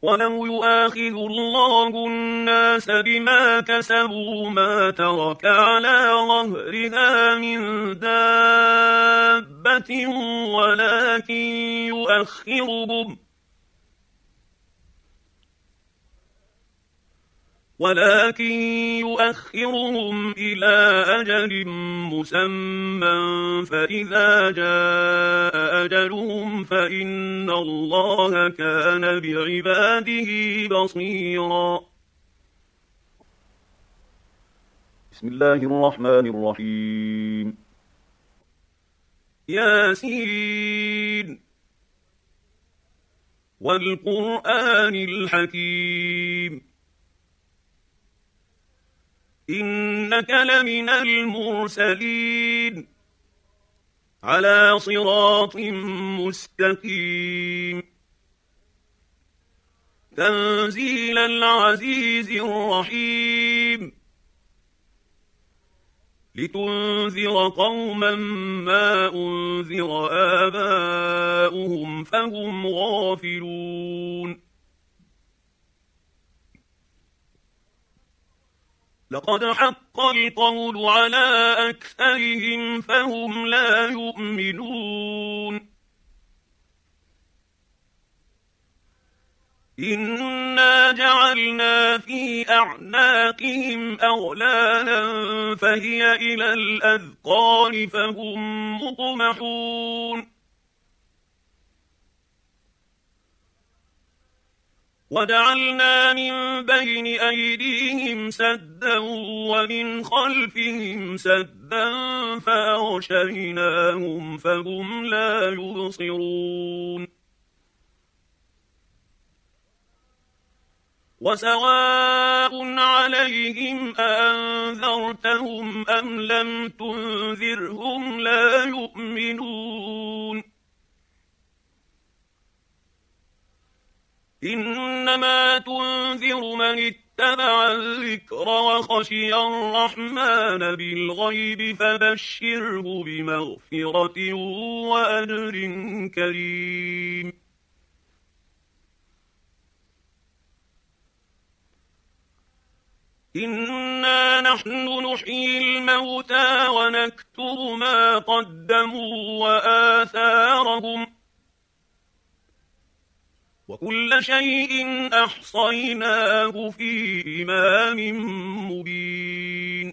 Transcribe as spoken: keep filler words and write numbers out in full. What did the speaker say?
ولو يؤاخذ الله الناس بما كسبوا ما ترك على ظهرها من دابة ولكن يؤخرهم ولكن يؤخرهم إلى أجل مسمى فإذا جاء أجلهم فإن الله كان بعباده بصيرا. بسم الله الرحمن الرحيم. ياسين والقرآن الحكيم إنك لمن المرسلين على صراط مستقيم تنزيل العزيز الرحيم لتنذر قوما ما أنذر آباؤهم فهم غافلون. لقد حق القول على أكثرهم فهم لا يؤمنون. إنا جعلنا في أعناقهم أغلالا فهي إلى الأذقان فهم مقمحون. وجعلنا من بين أيديهم سدا ومن خلفهم سدا فأغشيناهم فهم لا يبصرون. وسواء عليهم أأنذرتهم أم لم تنذرهم لا يؤمنون. إنما تنذر من اتبع الذكر وخشي الرحمن بالغيب فبشره بمغفرة وأجر كريم. إنا نحن نحيي الموتى ونكتب ما قدموا وآثارهم وكل شيء أحصيناه في إمام مبين.